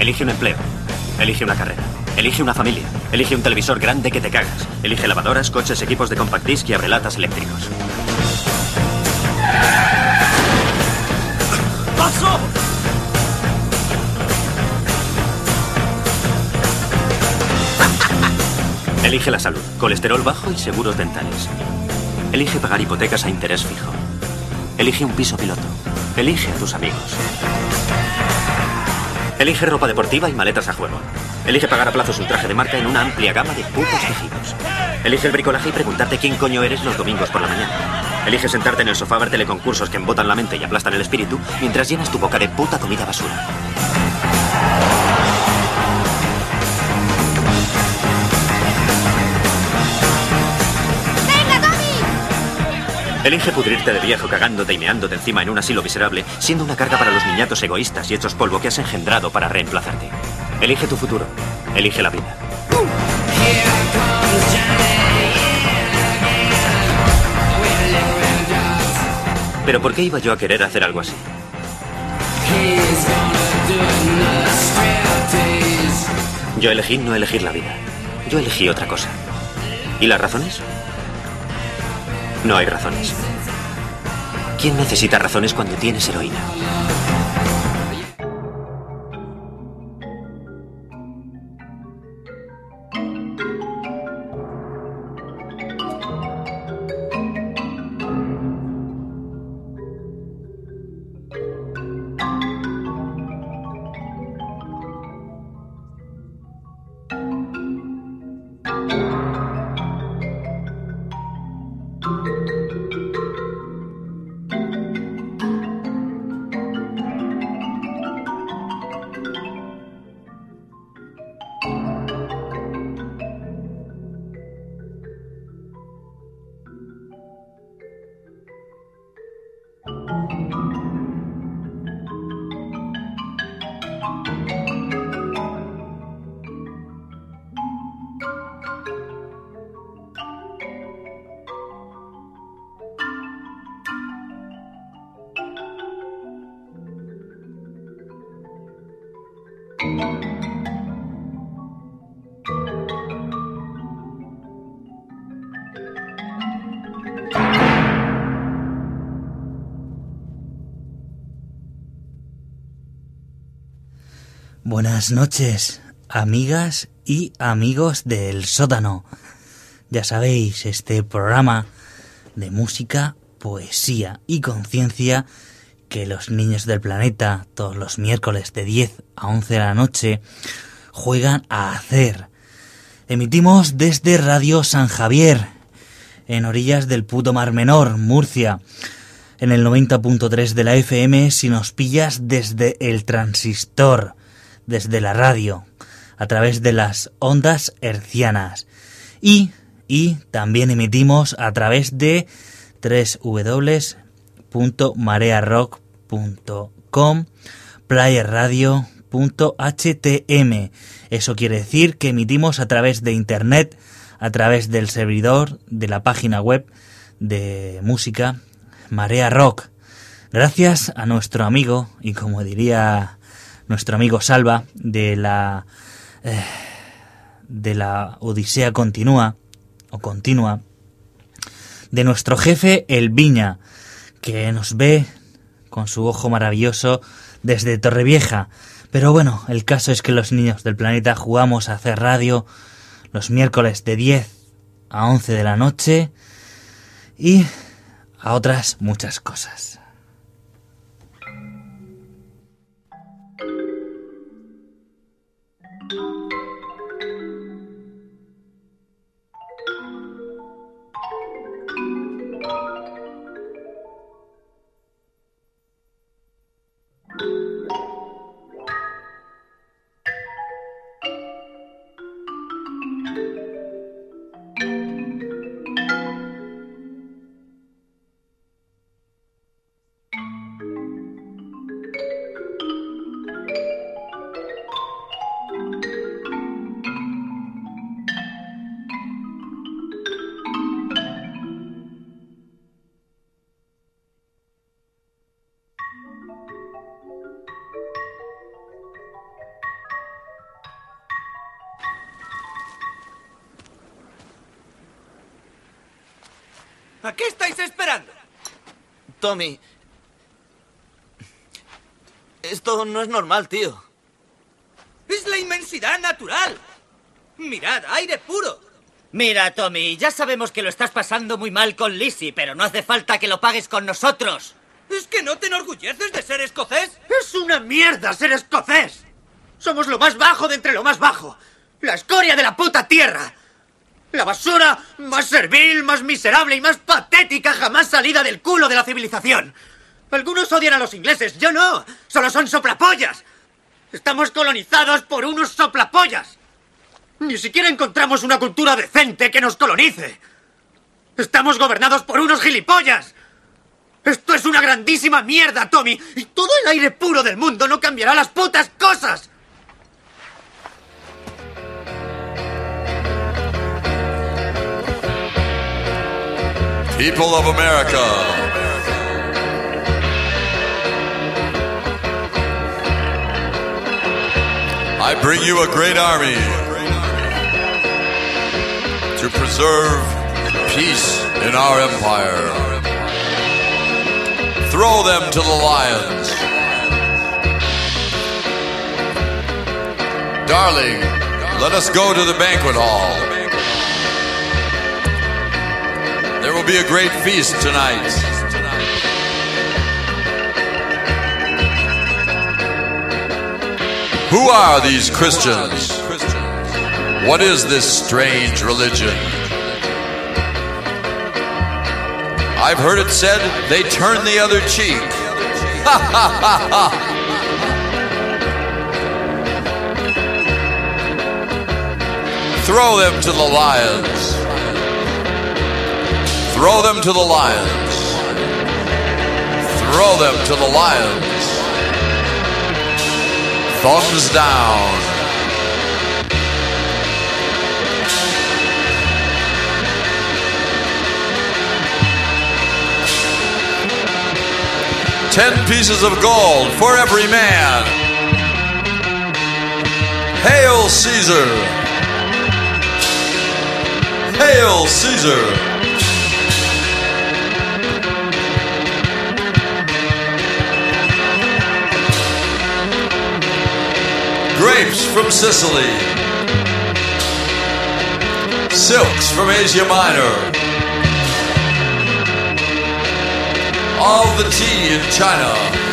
Elige un empleo. Elige una carrera. Elige una familia. Elige un televisor grande que te cagas. Elige lavadoras, coches, equipos de compact disc y abrelatas eléctricos. ¡Paso! Elige la salud, colesterol bajo y seguros dentales. Elige pagar hipotecas a interés fijo. Elige un piso piloto. Elige a tus amigos. Elige ropa deportiva y maletas a juego. Elige pagar a plazos un traje de marca en una amplia gama de putos tejidos. Elige el bricolaje y preguntarte quién coño eres los domingos por la mañana. Elige sentarte en el sofá a ver teleconcursos que embotan la mente y aplastan el espíritu mientras llenas tu boca de puta comida basura. Elige pudrirte de viejo cagándote y meándote encima en un asilo miserable, siendo una carga para los niñatos egoístas y hechos polvo que has engendrado para reemplazarte. Elige tu futuro. Elige la vida. ¿Pero por qué iba yo a querer hacer algo así? Yo elegí no elegir la vida. Yo elegí otra cosa. ¿Y las razones? No hay razones. ¿Quién necesita razones cuando tienes heroína? Buenas noches, amigas y amigos del sótano. Ya sabéis, este programa de música, poesía y conciencia que los niños del planeta todos los miércoles de 10 a 11 de la noche juegan a hacer. Emitimos desde Radio San Javier, en orillas del puto Mar Menor, Murcia, en el 90.3 de la FM si nos pillas desde el transistor, desde la radio, a través de las ondas hercianas. Y también emitimos a través de www.marearock.com, playerradio.htm. Eso quiere decir que emitimos a través de internet, a través del servidor de la página web de música Marea Rock. Gracias a nuestro amigo, y como diría nuestro amigo Salva, de la Odisea continua, de nuestro jefe El Viña, que nos ve con su ojo maravilloso desde Torrevieja. Pero bueno, el caso es que los niños del planeta jugamos a hacer radio los miércoles de 10 a 11 de la noche y a otras muchas cosas. ¿A qué estáis esperando? Tommy... Esto no es normal, tío. ¡Es la inmensidad natural! Mirad, aire puro. Mira, Tommy, ya sabemos que lo estás pasando muy mal con Lizzie, pero no hace falta que lo pagues con nosotros. ¿Es que no te enorgulleces de ser escocés? ¡Es una mierda ser escocés! Somos lo más bajo de entre lo más bajo. La escoria de la puta tierra. La basura más servil, más miserable y más patética jamás salida del culo de la civilización. Algunos odian a los ingleses, yo no. Solo son soplapollas. Estamos colonizados por unos soplapollas. Ni siquiera encontramos una cultura decente que nos colonice. Estamos gobernados por unos gilipollas. Esto es una grandísima mierda, Tommy. Y todo el aire puro del mundo no cambiará las putas cosas. People of America. I bring you a great army to preserve peace in our empire. Throw them to the lions. Darling, let us go to the banquet hall. There will be a great feast tonight. Who are these Christians? What is this strange religion? I've heard it said they turn the other cheek. Ha ha ha ha! Throw them to the lions. Throw them to the lions. Throw them to the lions. Thumbs down. $10 pieces of gold for every man. Hail Caesar! Hail Caesar! Grapes from Sicily, silks from Asia Minor, all the tea in China.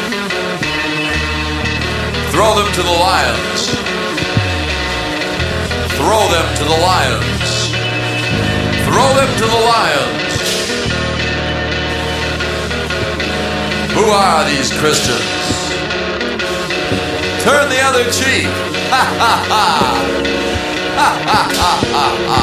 Throw them to the lions. Throw them to the lions. Throw them to the lions. Who are these Christians? Turn the other cheek. Ha ha ha. Ha ha ha ha ha.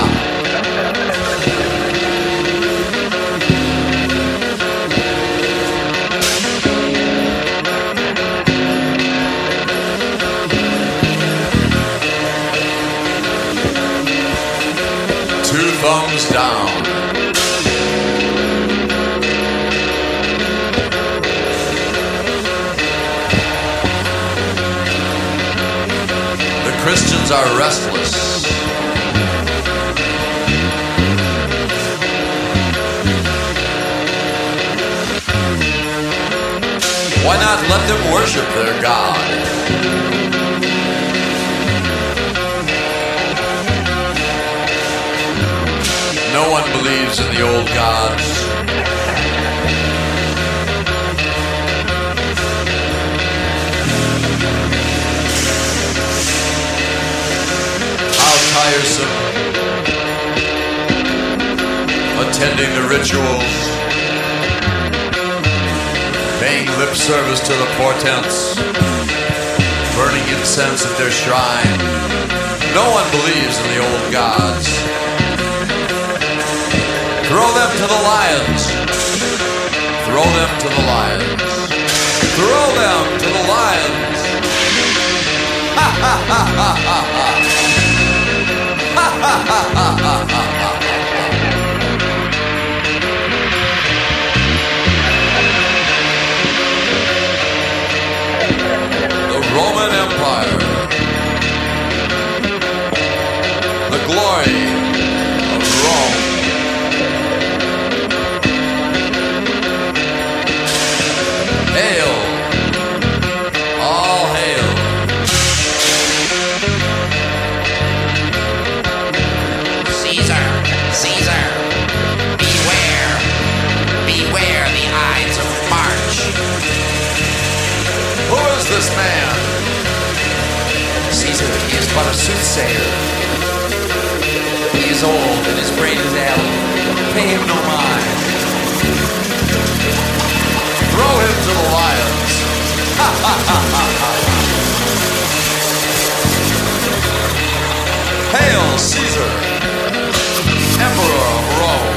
Two thumbs down. Christians are restless. Why not let them worship their God? No one believes in the old gods. Tiresome, attending the rituals, paying lip service to the portents, burning incense at their shrine. No one believes in the old gods. Throw them to the lions. Throw them to the lions. Throw them to the lions. Ha ha ha ha ha ha. Ha ha ha ha ha ha. The Roman Empire, the glory of Rome. soothsayer. He's old and his brain is addled. Pay him no mind. Throw him to the lions. Ha ha ha ha ha. Hail Caesar, Emperor of Rome.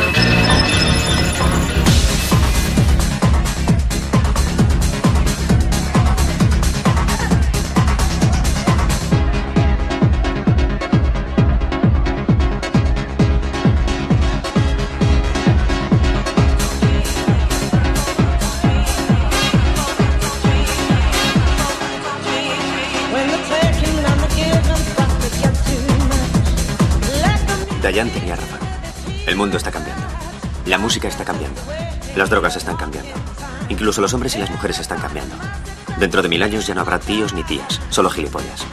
Dayan tenía razón. El mundo está cambiando. La música está cambiando. Las drogas están cambiando. Incluso los hombres y las mujeres están cambiando. Dentro de 1000 años ya no habrá tíos ni tías, solo gilipollas.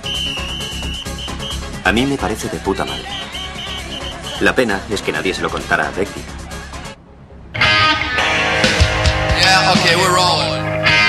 A mí me parece de puta madre. La pena es que nadie se lo contara a Becky. Yeah, okay, we're rolling.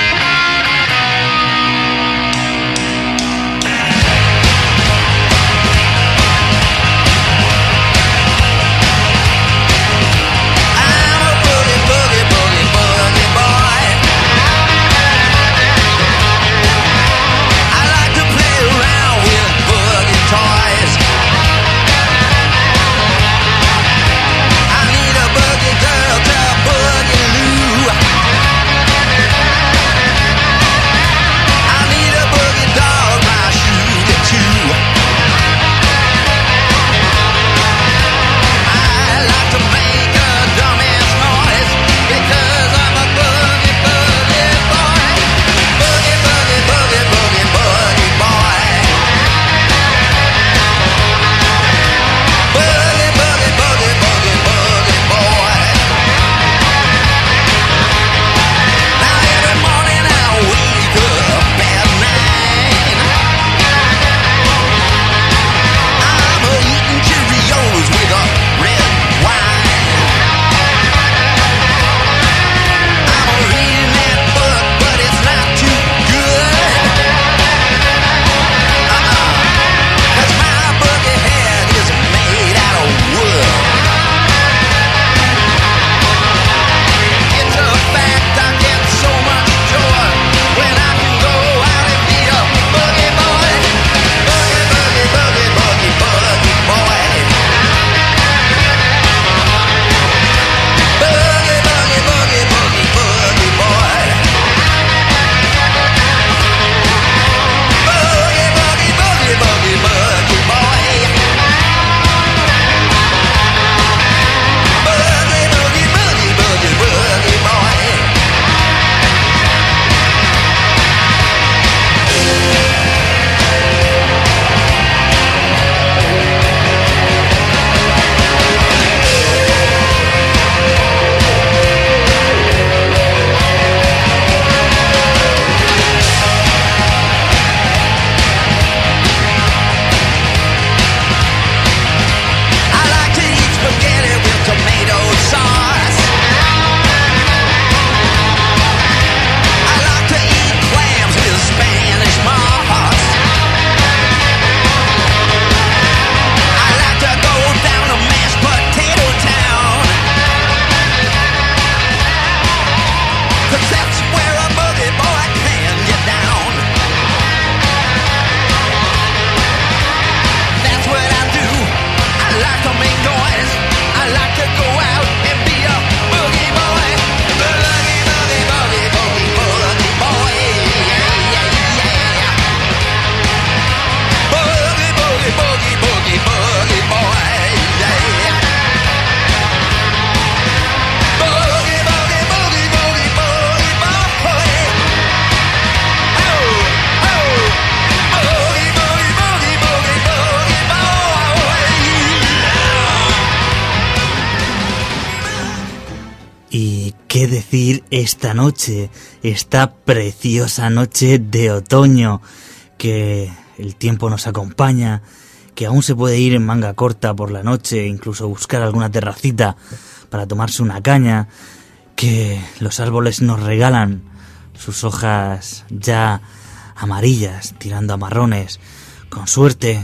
¿Qué decir esta noche? Esta preciosa noche de otoño, que el tiempo nos acompaña, que aún se puede ir en manga corta por la noche, incluso buscar alguna terracita para tomarse una caña, que los árboles nos regalan sus hojas ya amarillas, tirando a marrones, Con suerte,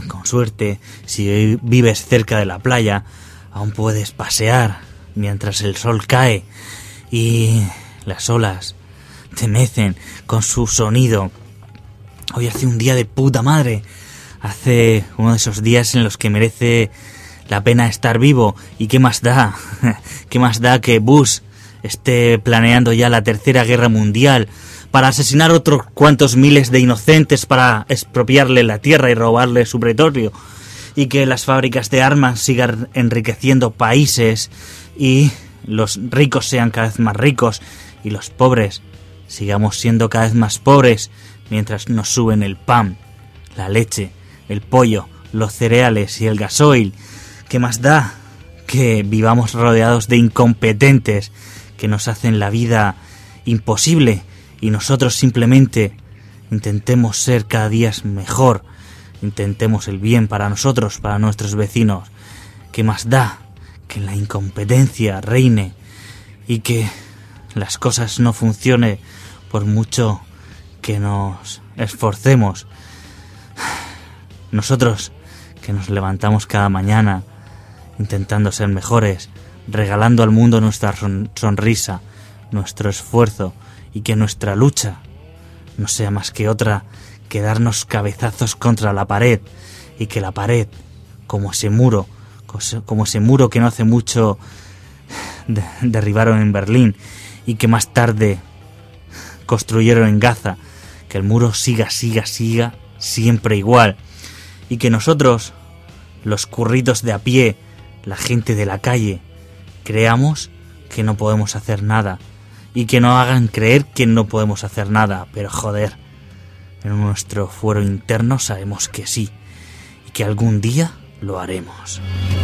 si vives cerca de la playa, aún puedes pasear mientras el sol cae y las olas te mecen con su sonido. Hoy hace un día de puta madre. Hace uno de esos días en los que merece la pena estar vivo. ¿Y qué más da? ¿Qué más da que Bush esté planeando ya la Tercera Guerra Mundial para asesinar otros cuantos miles de inocentes, para expropiarle la tierra y robarle su petróleo? Y que las fábricas de armas sigan enriqueciendo países y los ricos sean cada vez más ricos y los pobres sigamos siendo cada vez más pobres mientras nos suben el pan, la leche, el pollo, los cereales y el gasoil. ¿Qué más da que vivamos rodeados de incompetentes que nos hacen la vida imposible y nosotros simplemente intentemos ser cada día mejor, intentemos el bien para nosotros, para nuestros vecinos? ¿Qué más da que la incompetencia reine y que las cosas no funcionen por mucho que nos esforcemos? Nosotros que nos levantamos cada mañana intentando ser mejores, regalando al mundo nuestra sonrisa, nuestro esfuerzo, y que nuestra lucha no sea más que otra que darnos cabezazos contra la pared, y que la pared, como ese muro que no hace mucho derribaron en Berlín y que más tarde construyeron en Gaza, que el muro siga siempre igual, y que nosotros, los curritos de a pie, la gente de la calle, creamos que no podemos hacer nada y que no hagan creer que no podemos hacer nada, pero joder, en nuestro fuero interno sabemos que sí y que algún día lo haremos.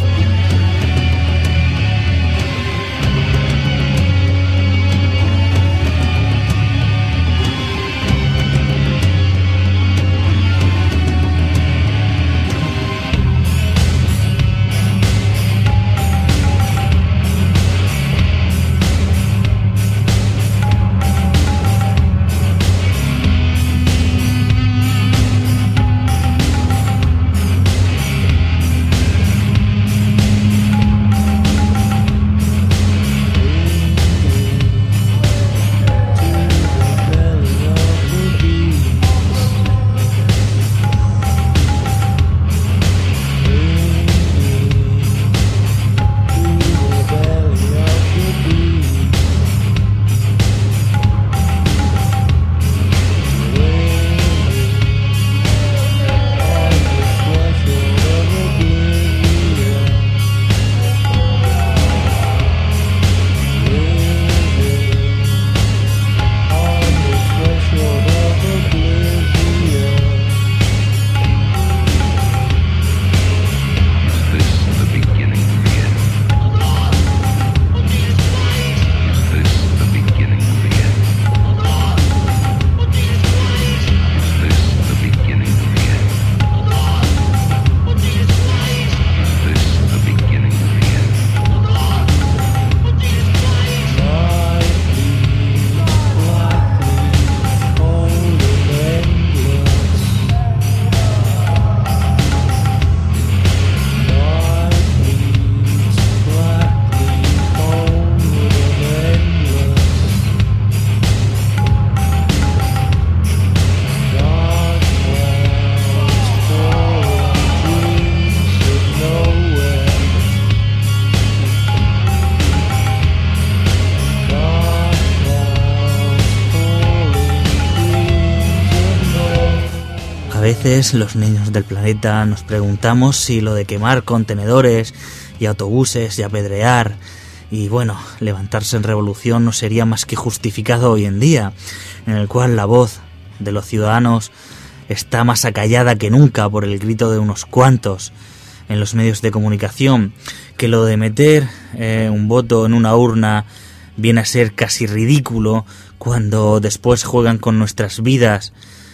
A veces los niños del planeta nos preguntamos si lo de quemar contenedores y autobuses y apedrear y bueno, levantarse en revolución no sería más que justificado hoy en día, en el cual la voz de los ciudadanos está más acallada que nunca por el grito de unos cuantos en los medios de comunicación, que lo de meter un voto en una urna viene a ser casi ridículo cuando después juegan con nuestras vidas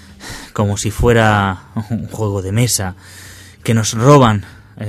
como si fuera un juego de mesa, que nos roban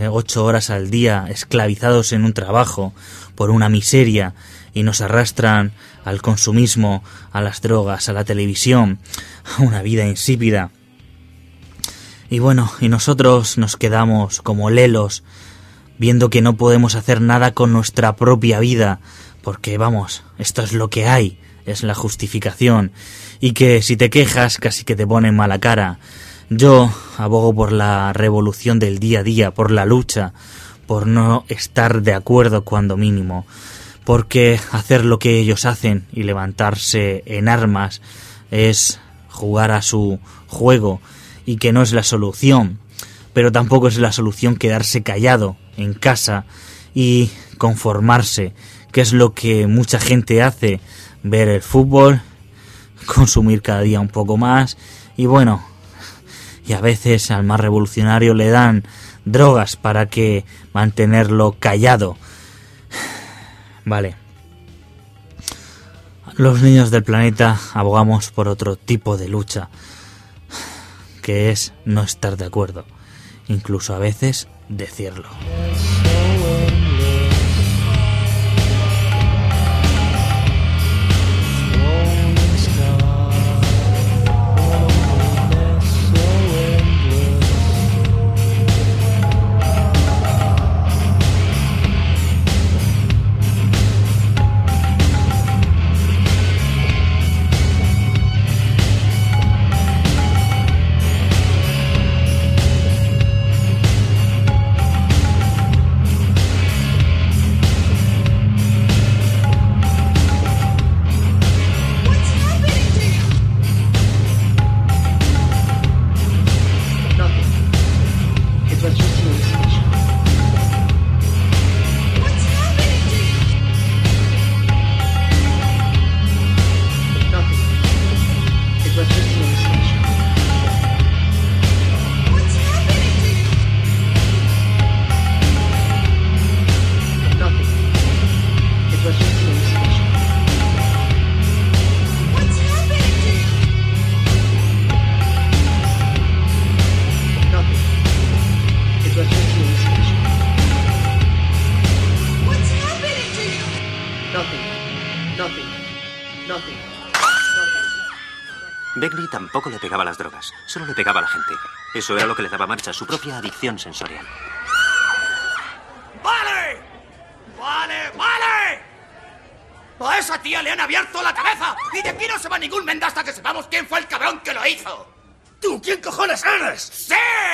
8 horas al día esclavizados en un trabajo por una miseria y nos arrastran al consumismo, a las drogas, a la televisión, a una vida insípida. Y bueno, y nosotros nos quedamos como lelos, viendo que no podemos hacer nada con nuestra propia vida, porque vamos, esto es lo que hay, es la justificación, y que si te quejas casi que te ponen mala cara. Yo abogo por la revolución del día a día, por la lucha, por no estar de acuerdo cuando mínimo, porque hacer lo que ellos hacen y levantarse en armas es jugar a su juego y que no es la solución, pero tampoco es la solución quedarse callado en casa y conformarse, que es lo que mucha gente hace, ver el fútbol, consumir cada día un poco más y bueno, y a veces al más revolucionario le dan drogas para que mantenerlo callado. Vale. Los niños del planeta abogamos por otro tipo de lucha, que es no estar de acuerdo, incluso a veces decirlo. Begley tampoco le pegaba las drogas, solo le pegaba a la gente. Eso era lo que le daba marcha, su propia adicción sensorial. ¡Vale! ¡Vale, vale! A esa tía le han abierto la cabeza y de aquí no se va ningún menda hasta que sepamos quién fue el cabrón que lo hizo. ¿Tú quién cojones eres? ¡Sí!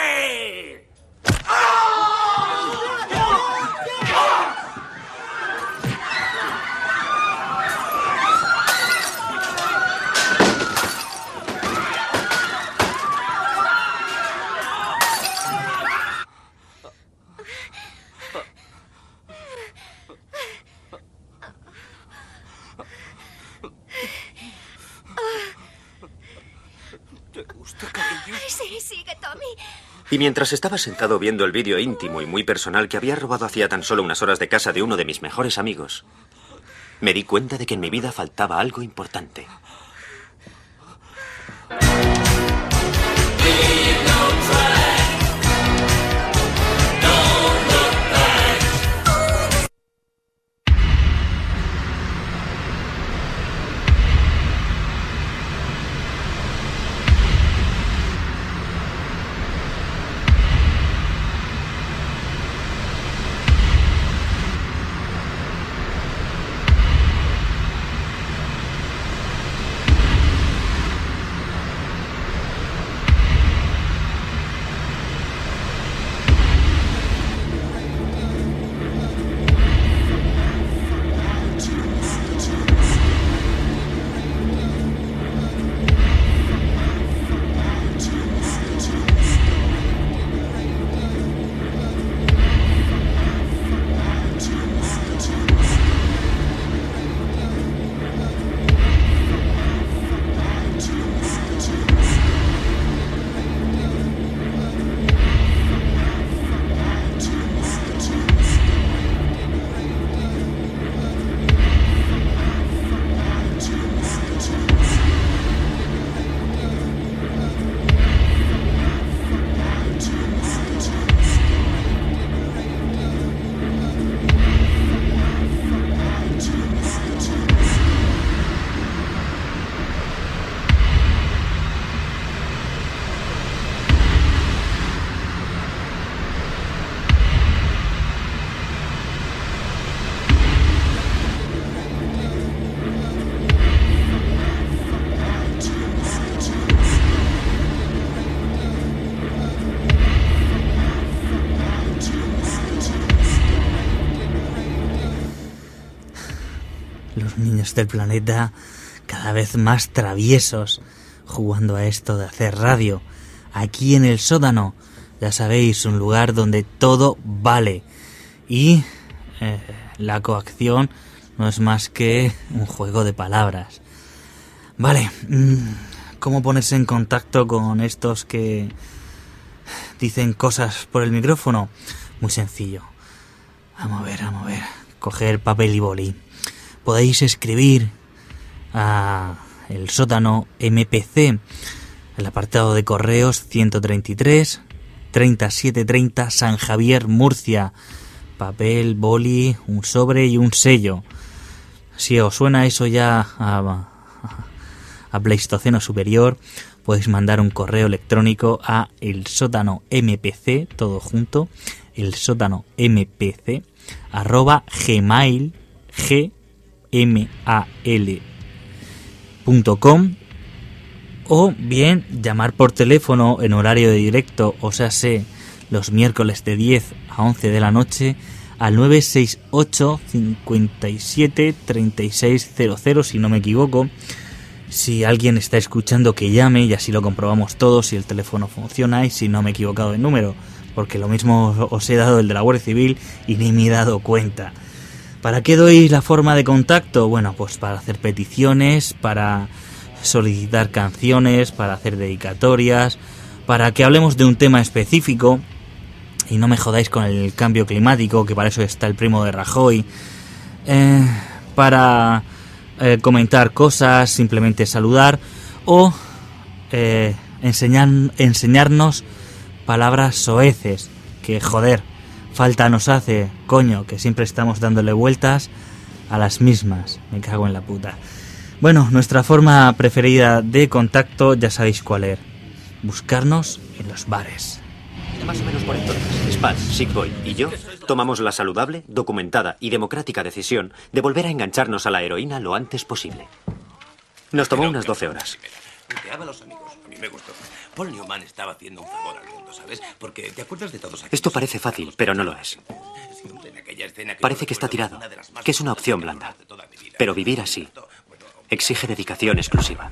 Sí, sigue, Tommy. Y mientras estaba sentado viendo el vídeo íntimo y muy personal que había robado hacía tan solo unas horas de casa de uno de mis mejores amigos, me di cuenta de que en mi vida faltaba algo importante. rincones del planeta cada vez más traviesos jugando a esto de hacer radio. Aquí en el sótano, ya sabéis, un lugar donde todo vale. Y la coacción no es más que un juego de palabras. Vale, ¿cómo ponerse en contacto con estos que dicen cosas por el micrófono? Muy sencillo. Vamos a ver. Coger papel y boli. Podéis escribir a el sótano MPC, el apartado de correos 133 3730 San Javier, Murcia. Papel, boli, un sobre y un sello. Si os suena eso ya a Pleistoceno superior, podéis mandar un correo electrónico a el sótano MPC, todo junto, el sótano MPC @gmail.com, o bien llamar por teléfono en horario de directo, o sea, los miércoles de 10 a 11 de la noche al 968 57 3600, si no me equivoco. Si alguien está escuchando, que llame y así lo comprobamos todos si el teléfono funciona y si no me he equivocado de número, porque lo mismo os he dado el de la Guardia Civil y ni me he dado cuenta. ¿Para qué doy la forma de contacto? Bueno, pues para hacer peticiones, para solicitar canciones, para hacer dedicatorias, para que hablemos de un tema específico y no me jodáis con el cambio climático, que para eso está el primo de Rajoy, para comentar cosas, simplemente saludar o enseñarnos palabras soeces, que joder, falta nos hace, coño, que siempre estamos dándole vueltas a las mismas, me cago en la puta. Bueno, nuestra forma preferida de contacto ya sabéis cuál es, buscarnos en los bares. Más o menos por entonces, Spad, Sick Boy y yo tomamos la saludable, documentada y democrática decisión de volver a engancharnos a la heroína lo antes posible. Nos tomó unas 12 horas. Puteaba a los amigos. A mí me gustó. Paul Newman estaba haciendo un favor al mundo, ¿sabes? Porque te acuerdas de todos aquellos... Esto parece fácil, pero no lo es. Parece que está tirado, que es una opción blanda. Pero vivir así exige dedicación exclusiva.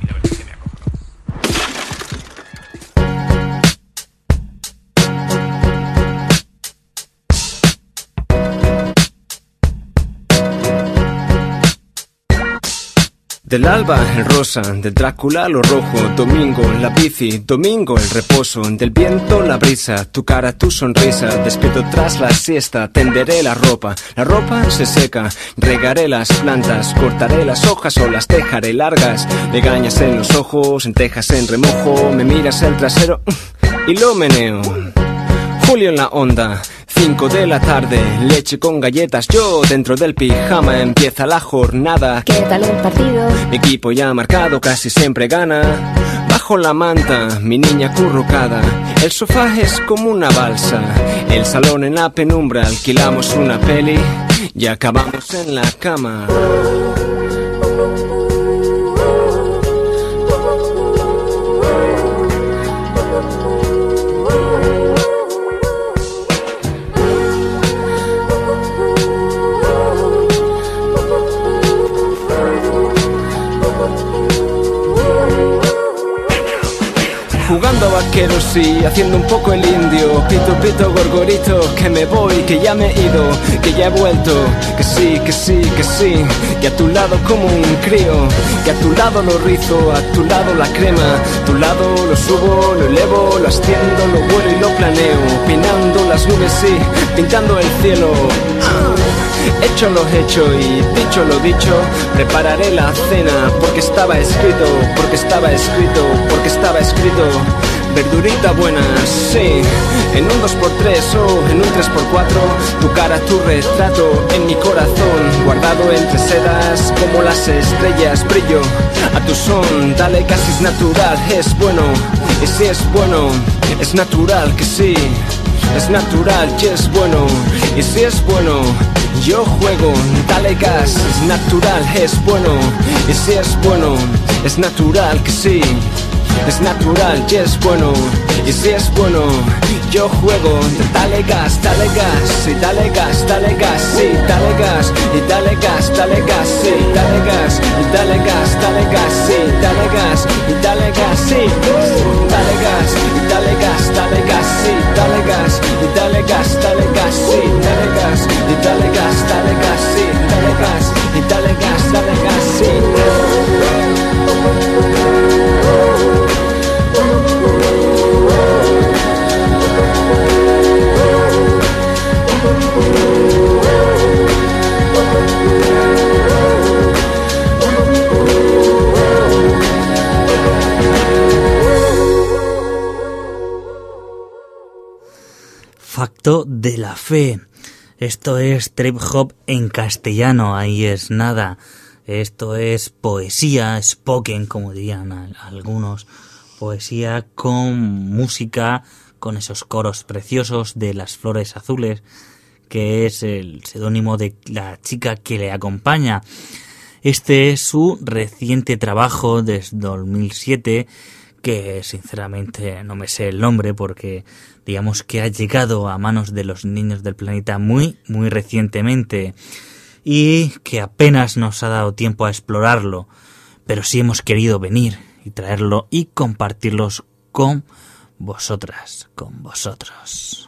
Del alba el rosa, del Drácula lo rojo, domingo la bici, domingo el reposo, del viento la brisa, tu cara, tu sonrisa, despierto tras la siesta, tenderé la ropa se seca, regaré las plantas, cortaré las hojas o las dejaré largas, legañas en los ojos, lentejas en remojo, me miras el trasero y lo meneo. Julio en la onda, 5 de la tarde, leche con galletas, yo dentro del pijama, empieza la jornada. ¿Qué tal el partido? Mi equipo ya marcado, casi siempre gana. Bajo la manta, mi niña acurrucada, el sofá es como una balsa, el salón en la penumbra, alquilamos una peli y acabamos en la cama. Jugando a vaqueros y haciendo un poco el indio. Pito, pito, gorgorito, que me voy, que ya me he ido, que ya he vuelto. Que sí, que sí, que sí, que a tu lado como un crío. Que a tu lado lo rizo, a tu lado la crema. A tu lado lo subo, lo elevo, lo asciendo, lo vuelo y lo planeo. Peinando las nubes, sí, pintando el cielo. Hecho lo hecho y dicho lo dicho, prepararé la cena porque estaba escrito, porque estaba escrito, porque estaba escrito. Verdurita buena, sí, en un 2x3 o en un 3x4, tu cara, tu retrato en mi corazón, guardado entre sedas como las estrellas, brillo a tu son, dale casi es natural, es bueno, y si es bueno, es natural que sí. Es natural y es bueno, y si es bueno, yo juego, dale gas, es natural, es bueno, y si es bueno, es natural que sí. es natural y es bueno. Y si es bueno, yo juego. Dale gas, dale gas, y dale gas, dale gas, sí, dale gas, y dale gas, dale gas, sí, dale gas, y dale gas, dale gas, sí, dale gas, y dale gas, sí, dale gas, y dale gas, dale gas, sí, dale gas, y dale gas, dale gas, sí, dale gas, y dale gas, dale gas, sí, dale gas, y dale gas, dale gas, sí. Facto de la fe. Esto es trip hop en castellano, ahí es nada. Esto es poesía, spoken, como dirían algunos. Poesía con música, con esos coros preciosos de Las Flores Azules, que es el seudónimo de la chica que le acompaña. Este es su reciente trabajo desde 2007, que sinceramente no me sé el nombre porque digamos que ha llegado a manos de los niños del planeta muy recientemente y que apenas nos ha dado tiempo a explorarlo, pero sí hemos querido venir y traerlo y compartirlos con vosotras, con vosotros.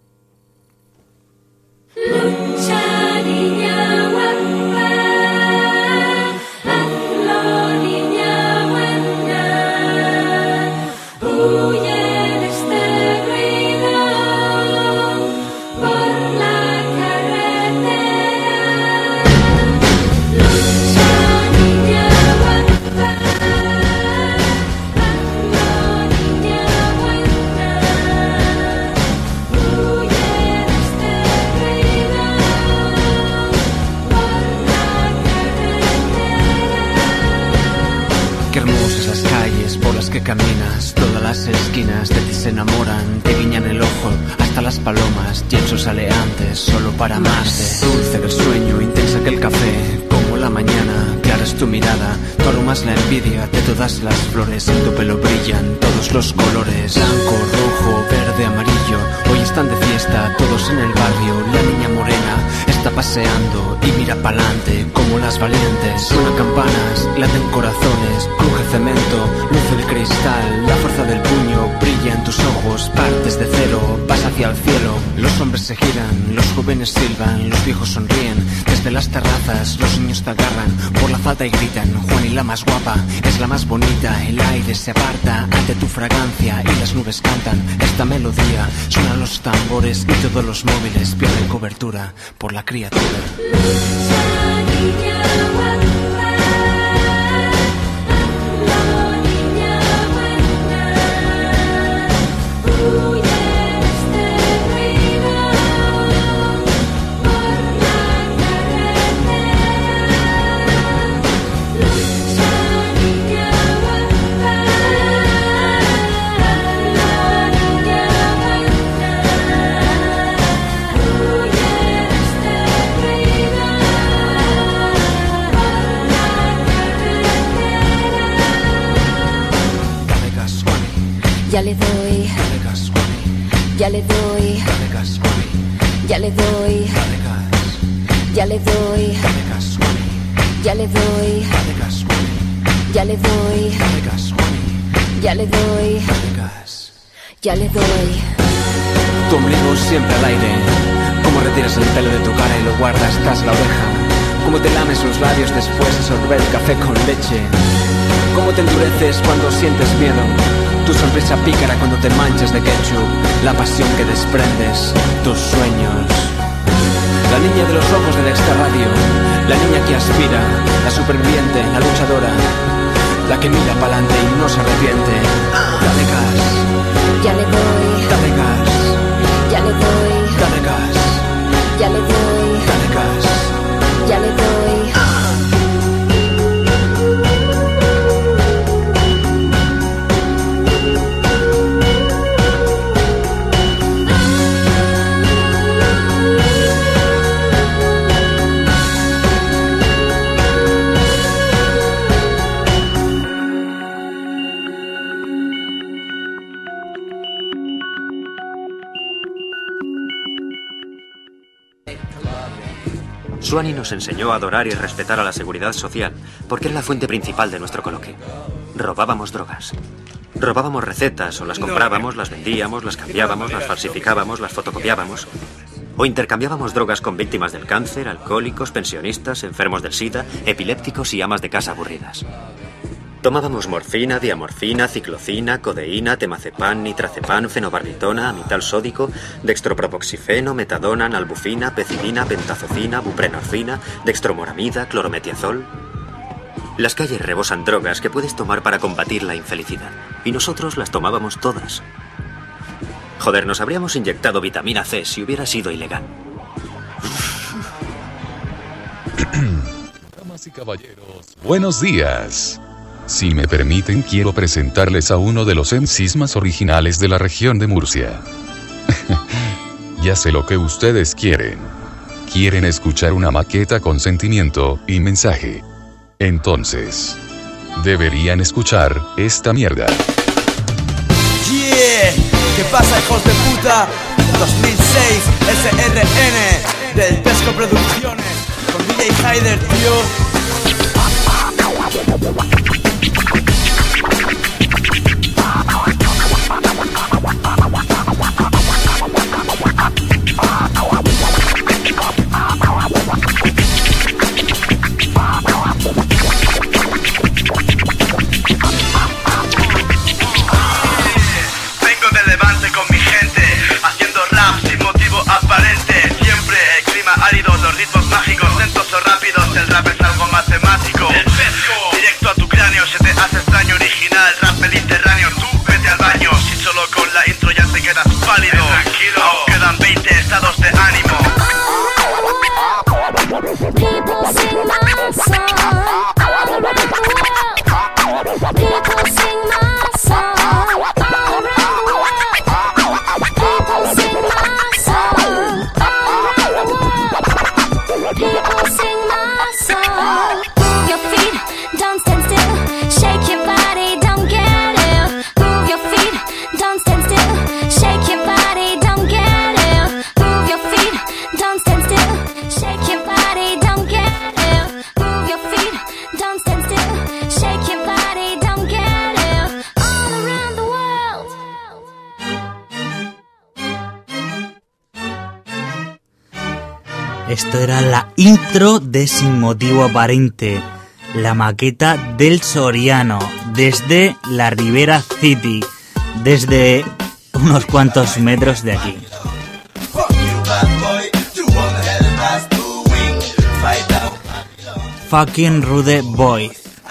Que caminas, todas las esquinas de ti se enamoran, te guiñan el ojo, hasta las palomas, y eso sale antes, solo para amarte. Dulce que el sueño, intensa que el café, como la mañana, clara es tu mirada, tú aromas la envidia de todas las flores, en tu pelo brillan todos los colores, blanco, rojo, verde, amarillo, hoy están de fiesta, todos en el barrio, la niña morena está paseando y mira pa'lante como las valientes, suenan campanas, laten corazones, cruje cemento, luce el cristal, la fuerza del puño brilla en tus ojos, partes de cero, vas hacia el cielo, los hombres se giran, los jóvenes silban, los viejos sonríen, desde las terrazas los niños te agarran por la falda y gritan, Juan y la más guapa, es la más bonita, el aire se aparta ante tu fragancia y las nubes cantan esta melodía, suenan los tambores y todos los móviles pierden cobertura por la criatura. Ya le doy, ya le doy, ya le doy, ya le doy, ya le doy, ya le doy, ya le doy, ya le doy. Tu ombligo siempre al aire, como retiras el pelo de tu cara y lo guardas tras la oreja, como te lames los labios después de sorber el café con leche, como te endureces cuando sientes miedo. Tu sonrisa pícara cuando te manchas de ketchup, la pasión que desprendes, tus sueños. La niña de los ojos del extra radio, la niña que aspira, la superviviente, la luchadora, la que mira pa'lante y no se arrepiente. Dale gas, ya le doy, dale gas, ya le doy, dale gas, ya le doy, dale gas, ya le doy. Swanee nos enseñó a adorar y respetar a la seguridad social, porque era la fuente principal de nuestro coloquio. Robábamos drogas. Robábamos recetas, o las comprábamos, las vendíamos, las cambiábamos, las falsificábamos, las fotocopiábamos. O intercambiábamos drogas con víctimas del cáncer, alcohólicos, pensionistas, enfermos del SIDA, epilépticos y amas de casa aburridas. Tomábamos morfina, diamorfina, ciclocina, codeína, temazepam, nitrazepam, fenobarbitona, amital sódico, dextropropoxifeno, metadona, nalbufina, pecilina, pentazocina, buprenorfina, dextromoramida, clorometiazol. Las calles rebosan drogas que puedes tomar para combatir la infelicidad. Y nosotros las tomábamos todas. Joder, nos habríamos inyectado vitamina C si hubiera sido ilegal. Damas y caballeros, buenos días. Si me permiten, quiero presentarles a uno de los MCs más originales de la región de Murcia. Ya sé lo que ustedes quieren. Quieren escuchar una maqueta con sentimiento y mensaje. Entonces, deberían escuchar esta mierda. Yeah, ¿qué pasa, hijos de puta? 2006, SRN, del Pesco Producciones, con DJ Hyder, tío. Áridos, los ritmos mágicos, lentos o rápidos, el rap es algo matemático. Directo a tu cráneo, se te hace extraño, original, rap mediterráneo. Tú vete al baño, si solo con la intro ya te quedas pálido. Tranquilo, aún quedan 20 estados de ánimo. People sing my song all around the world. People sing my song all around the world. People sing my song all around the world. People sing my song. Move your feet, don't stand still. Shake your body, don't get ill. Move your feet, don't stand still. Shake your body, don't get ill. Move your feet, don't stand still. Shake your body, don't get ill. Move your feet, don't stand still. Shake your body, don't get ill. All around the world. Esto era la intro de Sin Motivo Aparente, la maqueta del Soriano, desde la Ribera City, desde unos cuantos metros de aquí. Fucking Rude Boy.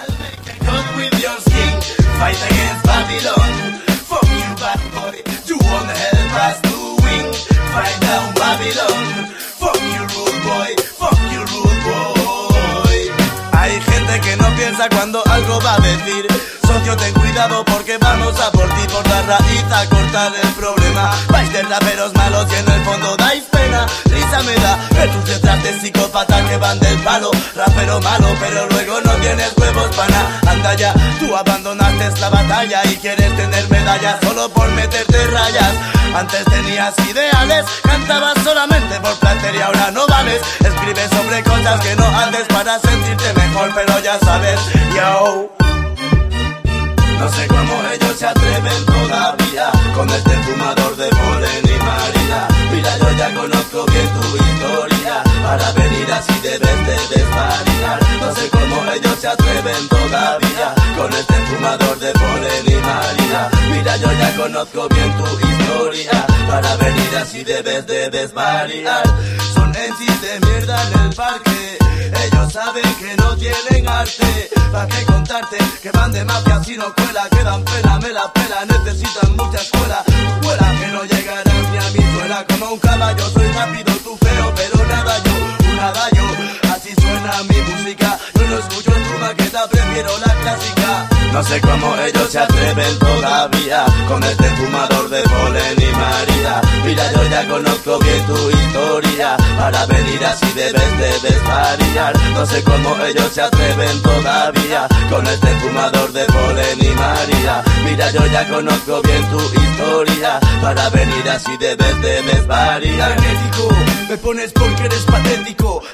Hay gente que no piensa cuando algo va a decir. Socio, ten cuidado porque vamos a por ti, por la raíz a cortar el problema. Vais de raperos malos y en el fondo dais pena. Risa me da ver tus letras de psicópatas que van del palo. Rapero malo pero luego no tienes huevos pana. Anda ya, tú abandonaste la batalla y quieres tener medallas solo por meterte rayas. Antes tenías ideales, cantabas solamente por placer y ahora no vales. Escribes sobre cosas que no haces para sentirte mejor, pero ya sabes, yo. No sé cómo ellos se atreven todavía con este fumador de polen y marina. Mira, yo ya conozco bien tu historia, para venir así debes de desvariar. No sé cómo ellos se atreven todavía con este fumador de polen y marina. Mira, yo ya conozco bien tu historia, para venir así debes de desvariar. Son MCs de mierda en el parque, ellos saben que no tienen arte. ¿Para qué contarte? Que van de mafia si no cuela, que dan pena, me la pela, necesitan mucha escuela. Escuela que no llegarán ni a mi suela. Como un caballo soy rápido, tú feo, pero nada yo, nada yo. Así suena mi música, yo no escucho tu maqueta, prefiero la clásica. No sé cómo ellos se atreven todavía con este fumador de polen y marina. Mira, yo ya conozco bien tu historia, para venir así debes de desvariar. No sé cómo ellos se atreven todavía con este fumador de polen y marina. Mira, yo ya conozco bien tu historia, para venir así debes de desvariar. Genético, me pones porque eres patético.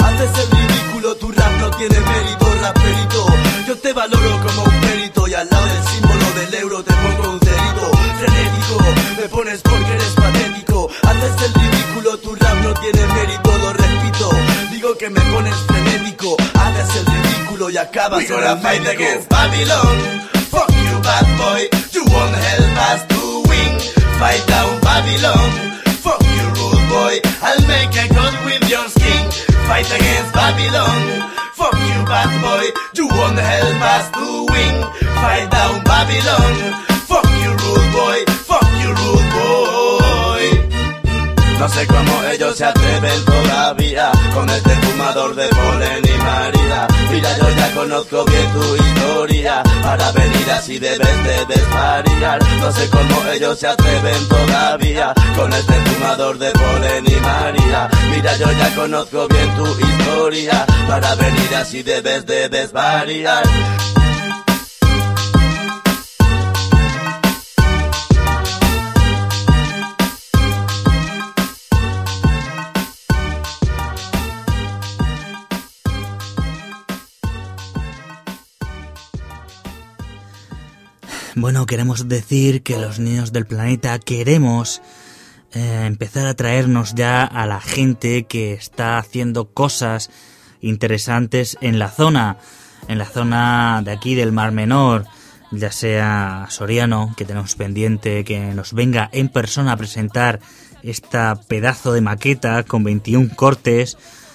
Haces el ridículo, tu rap no tiene mérito, raperito. Yo te valoro como un perito y al lado del símbolo del euro te pongo un cerito. Frenético, me pones porque eres patético. Haces el ridículo, tu rap no tiene mérito, lo repito. Digo que me pones frenético, haces el ridículo y acabas en el fight médico. Against Babylon. Fuck you bad boy, you won't help us to win. Fight down Babylon. Fuck you rude boy, I'll make a cut with your skin. Fight against Babylon. Fuck you bad boy, you won't help us to win. Fight down Babylon. Fuck you rude boy, fuck you rude boy. No sé cómo ellos se atreven todavía con este fumador de polen y María. Mira, yo ya conozco bien tu historia, para venir así debes de desvariar. No sé cómo ellos se atreven todavía con este fumador de polen y María. Mira, yo ya conozco bien tu historia, para venir así debes de desvariar. Bueno, queremos decir que los niños del planeta queremos empezar a traernos ya a la gente que está haciendo cosas interesantes en la zona de aquí del Mar Menor, ya sea Soriano, que tenemos pendiente que nos venga en persona a presentar esta pedazo de maqueta con 21 cortes,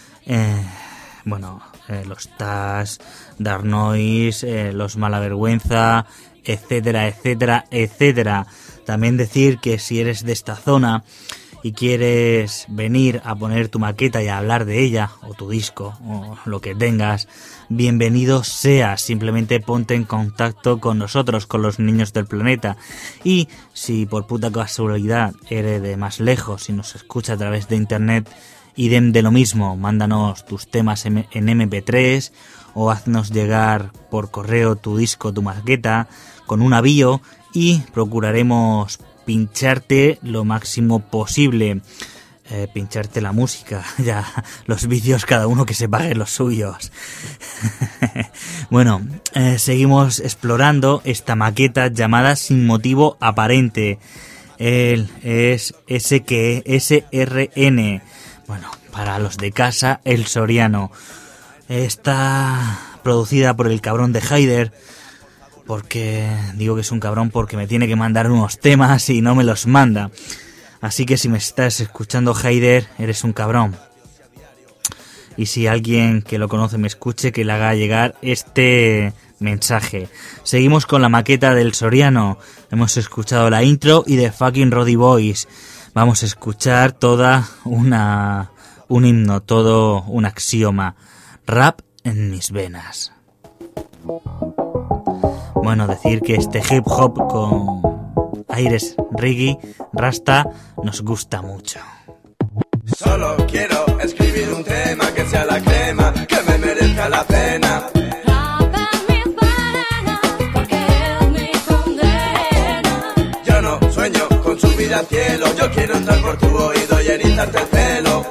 los Tas, Darnois, los Malavergüenza, etcétera, etcétera, etcétera. También decir que si eres de esta zona y quieres venir a poner tu maqueta y a hablar de ella, o tu disco, o lo que tengas, bienvenido seas. Simplemente ponte en contacto con nosotros, con los niños del planeta. Y si por puta casualidad eres de más lejos y nos escucha a través de internet, idem de lo mismo, mándanos tus temas en MP3 o haznos llegar por correo tu disco, tu maqueta, con un avío y procuraremos pincharte lo máximo posible. Pincharte la música, ya los vídeos cada uno que se pague los suyos. Bueno, seguimos explorando esta maqueta llamada Sin Motivo Aparente. Él es SRN. Bueno, para los de casa, el Soriano. Está producida por el cabrón de Haider, porque digo que es un cabrón porque me tiene que mandar unos temas y no me los manda. Así que si me estás escuchando, Haider, eres un cabrón. Y si alguien que lo conoce me escuche, que le haga llegar este mensaje. Seguimos con la maqueta del Soriano. Hemos escuchado la intro y The Fucking Roddy Boys. Vamos a escuchar toda un himno, todo un axioma. Rap en mis venas. Bueno, decir que este hip hop con aires reggae, rasta, nos gusta mucho. Solo quiero escribir un tema que sea la crema, que me merezca la pena. Yo no sueño con subir al cielo, yo quiero entrar por tu oído y erizarte el pelo.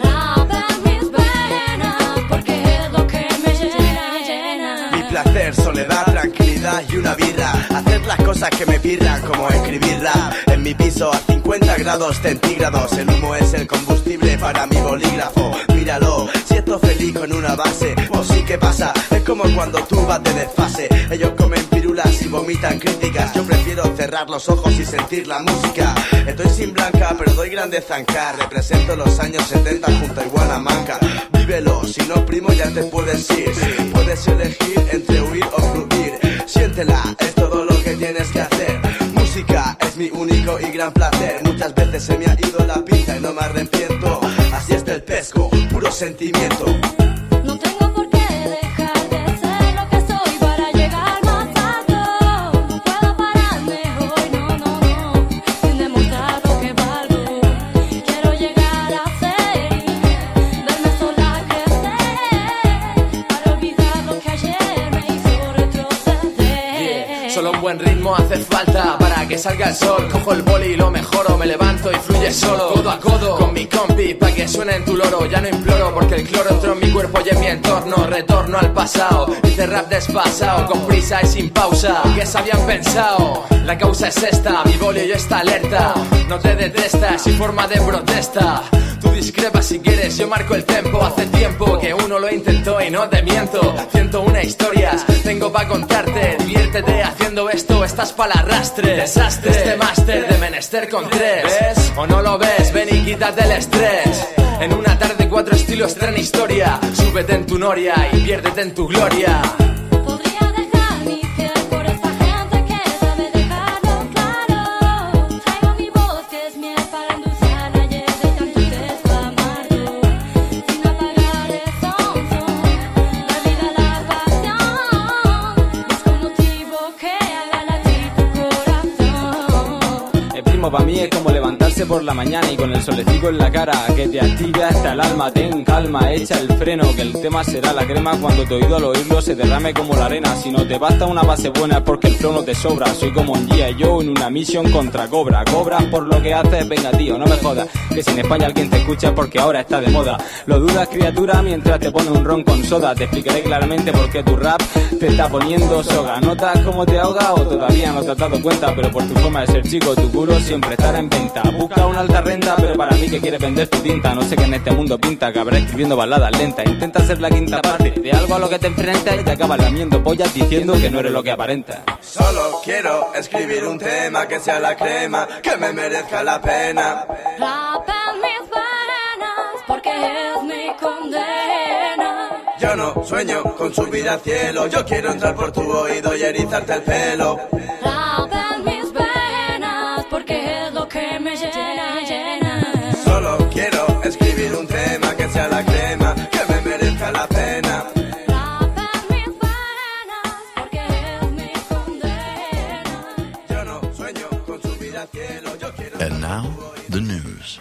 Placer, soledad, tranquilidad y una birra. Hacer las cosas que me pirran, como escribirla. En mi piso a 50 grados centígrados. El humo es el combustible para mi bolígrafo. Míralo, siento feliz con una base. O sí que pasa, es como cuando tú vas de desfase. Ellos comen pirulas y vomitan críticas. Yo prefiero cerrar los ojos y sentir la música. Estoy sin blanca, pero doy grande zancas. Represento los años 70 junto a Iguanamanca. Vívelo, si no primo ya te puedes ir. Puedes elegir entre huir o fluir. Siéntela, es todo lo que tienes que hacer. Música es mi único y gran placer. Muchas veces se me ha ido la pinta y no me arrepiento. Así está el pesco, puro sentimiento. No tengo por qué dejar de ser lo que soy para llegar más alto. No puedo pararme hoy, no, sin demostrar lo que valgo. Quiero llegar a ser, verme sola crecer, para olvidar lo que ayer me hizo retroceder. Solo un buen ritmo hace falta para que salga el sol. Cojo el boli y lo mejoro, me levanto y fluye solo, codo a codo con mi compi, pa' que suene en tu loro. Ya no imploro porque el cloro entró en mi cuerpo y en mi entorno. Retorno al pasado, hice rap desfasado, con prisa y sin pausa. ¿Qué se habían pensado? La causa es esta, mi boli ya está alerta. No te detestas y forma de protesta. Tú discrepas si quieres, yo marco el tempo. Hace tiempo que uno lo intentó y no te miento. 101 historias tengo pa' contarte. Diviértete haciendo esto, estás pa'l arrastre. Desastre, este máster de menester con 3. ¿Ves? ¿O no lo ves? Ven y quítate el estrés. En una tarde 4 estilos traen historia. Súbete en tu noria y piérdete en tu gloria. Podría dejar mi piel por esa gente que sabe dejarlo claro. Traigo mi voz que es miel para endulzar la hiel de tanto texto amargo. Sin apagar el son, la vida, la pasión. Es con motivo que haga latir tu corazón. El primo pa' mí es como levantarse por la mañana y con el solecito en la cara, que te activa hasta el alma. Ten calma, echa el freno, que el tema será la crema cuando tu oído al oírlo se derrame como la arena. Si no te basta una base buena es porque el flow no te sobra. Soy como un G.I. Joe en una misión contra Cobra. Cobras por lo que haces, venga tío, no me jodas, que si en España alguien te escucha es porque ahora está de moda. Lo dudas, criatura, mientras te pone un ron con soda. Te explicaré claramente por qué tu rap te está poniendo soga. ¿Notas cómo te ahoga o todavía no te has dado cuenta? Pero por tu forma de ser chico, tu culo siempre estará en venta. Busca una alta renta, pero para mí que quieres vender tu tinta. No sé qué en este mundo pinta, que habrá escribiendo baladas lentas. Intenta ser la quinta parte de algo a lo que te enfrentas y te acabas lamiendo pollas diciendo que no eres lo que aparentas. Solo quiero escribir un tema que sea la crema, que me merezca la pena. Rap en mis venas porque es mi condena. Yo no sueño con subir al cielo, yo quiero entrar por tu oído y erizarte el pelo. Rap en mis venas porque es lo que me llena, llena. Solo quiero escribir un tema que sea la crema, que me merezca la pena. Rap en mis venas porque es mi condena. Yo no sueño con subir al cielo, yo quiero... And now, the news.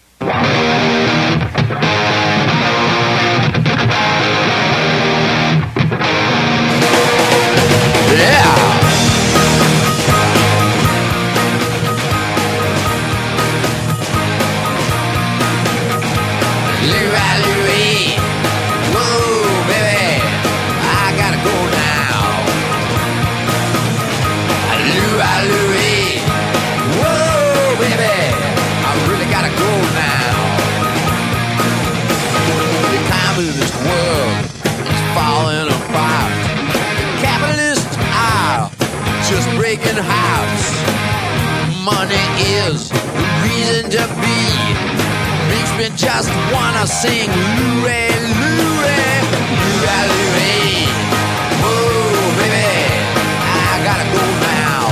Breaking house. Money is the reason to be. Makes me just wanna sing Louie, Louie, Louie, Louie. Whoa, baby, I gotta go now.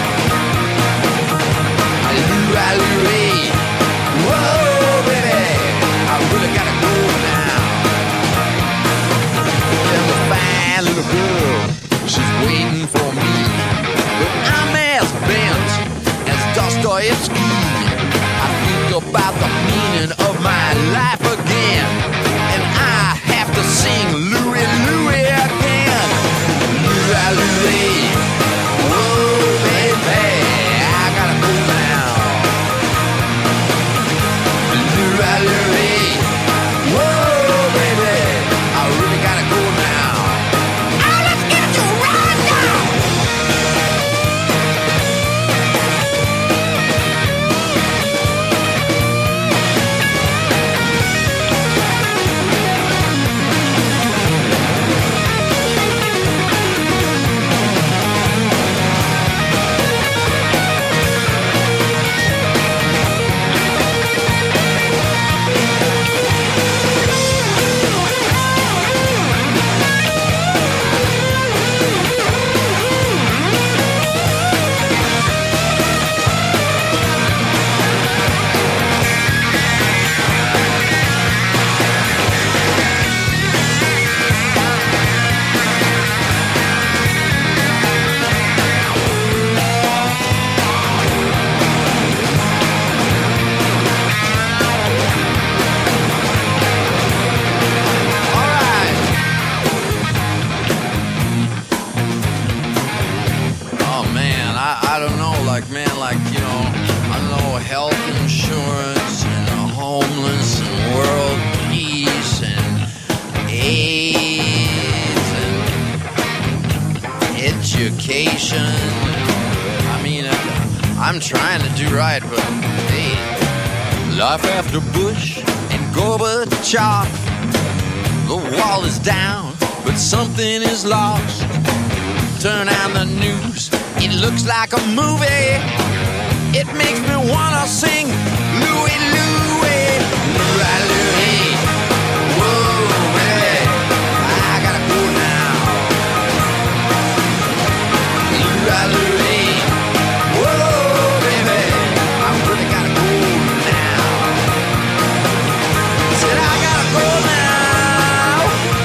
Louie, Louie. Whoa, baby, I really gotta go now. There's a fine little girl, she's waiting for me. I'm as bent as Dostoevsky. I think about the meaning of my life again, and I have to sing Louie, Louie. I don't know, like, man, like, you know, I don't know, health insurance and homeless and world peace and AIDS and education. I mean, I'm trying to do right, but hey, life after Bush and Gorbachev. The wall is down, but something is lost. Turn on the news, it looks like a movie. It makes me wanna sing Louie, Louie, Louie, Louie. Whoa, baby, I gotta go now. Louie, Louie. Whoa, baby, I really gotta go now. Said I gotta go now.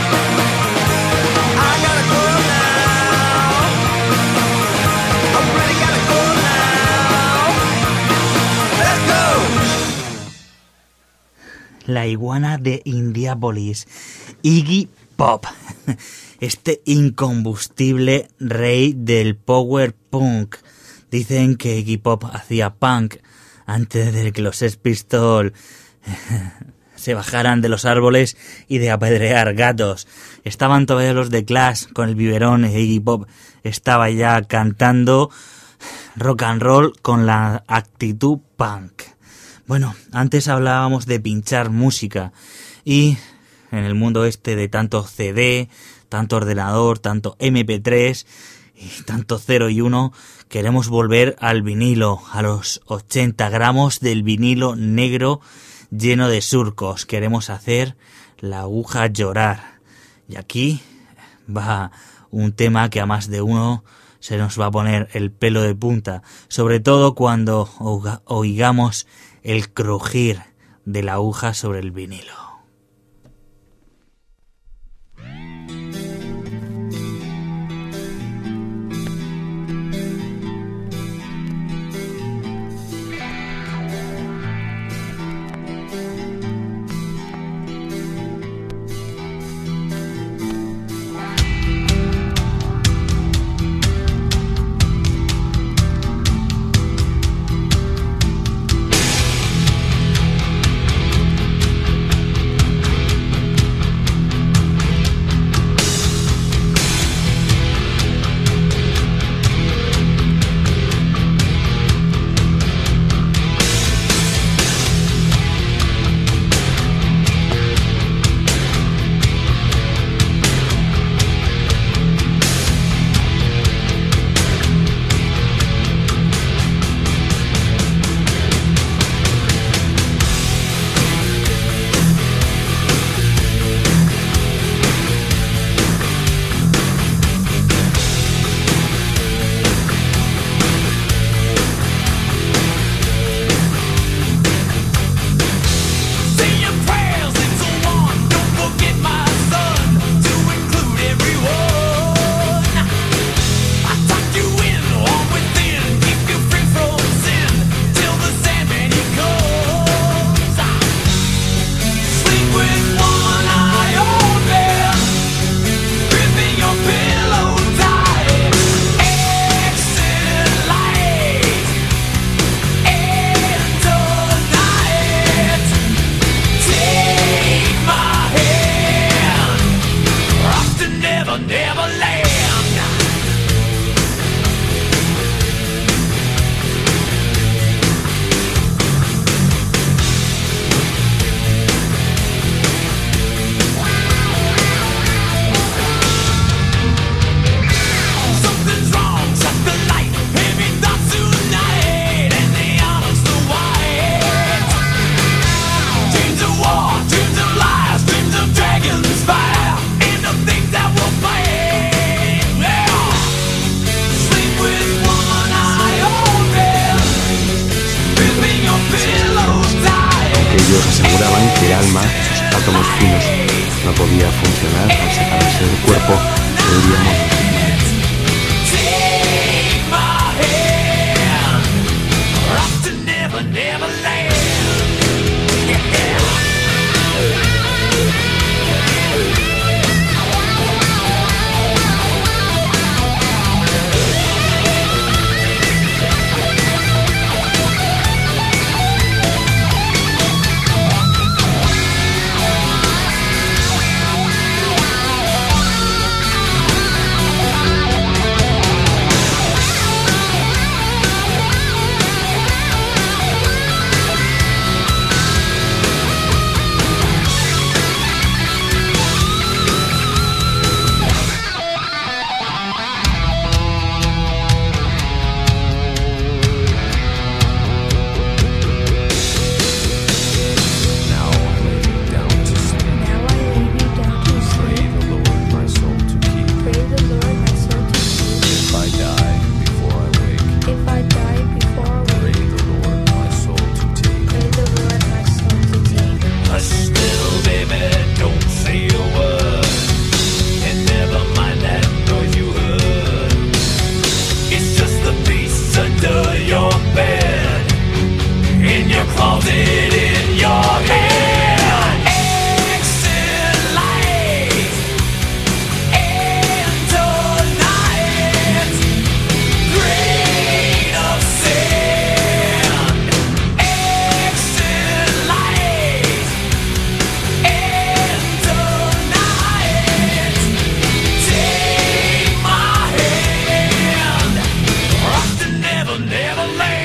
I gotta go now. I really gotta go now. Let's go. La iguana de Indianapolis, Iggy Pop, este incombustible rey del power punk. Dicen que Iggy Pop hacía punk antes de que los Sex Pistols se bajaran de los árboles y de apedrear gatos. Estaban todavía los de Clash con el biberón y Iggy Pop estaba ya cantando rock and roll con la actitud punk. Bueno, antes hablábamos de pinchar música y en el mundo este de tanto CD, tanto ordenador, tanto MP3 y tanto 0 y 1, queremos volver al vinilo, a los 80 gramos del vinilo negro lleno de surcos. Queremos hacer la aguja llorar. Y aquí va un tema que a más de uno se nos va a poner el pelo de punta, sobre todo cuando oigamos el crujir de la aguja sobre el vinilo. Ellos aseguraban que el alma, sus átomos finos, no podía funcionar al separarse del cuerpo, deberíamos... if I die before we pray the Lord my soul to take. Pray the Lord my soul to take. Hush, little baby, don't say a word, and never mind that noise you heard. It's just the piece under your bed, in your closet, in your head. Exit light into night. Grain of sand. Exit light into night. Take my hand. Off to Never, Never Land.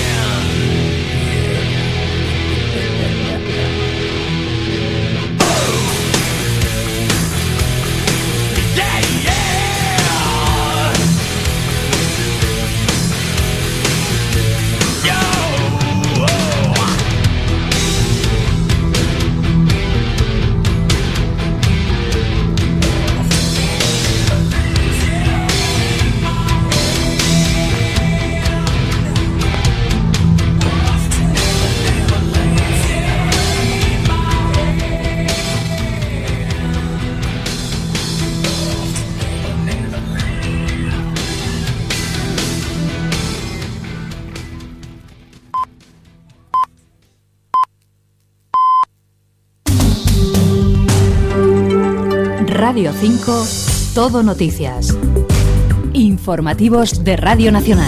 Radio 5, Todo Noticias. Informativos de Radio Nacional.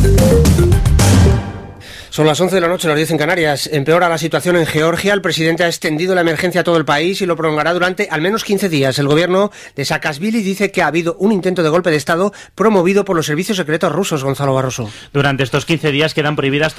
Son las 11 de la noche, las 10 en Canarias. Empeora la situación en Georgia. El presidente ha extendido la emergencia a todo el país y lo prolongará durante al menos 15 días. El gobierno de Saakashvili dice que ha habido un intento de golpe de Estado promovido por los servicios secretos rusos. Gonzalo Barroso. Durante estos 15 días quedan prohibidas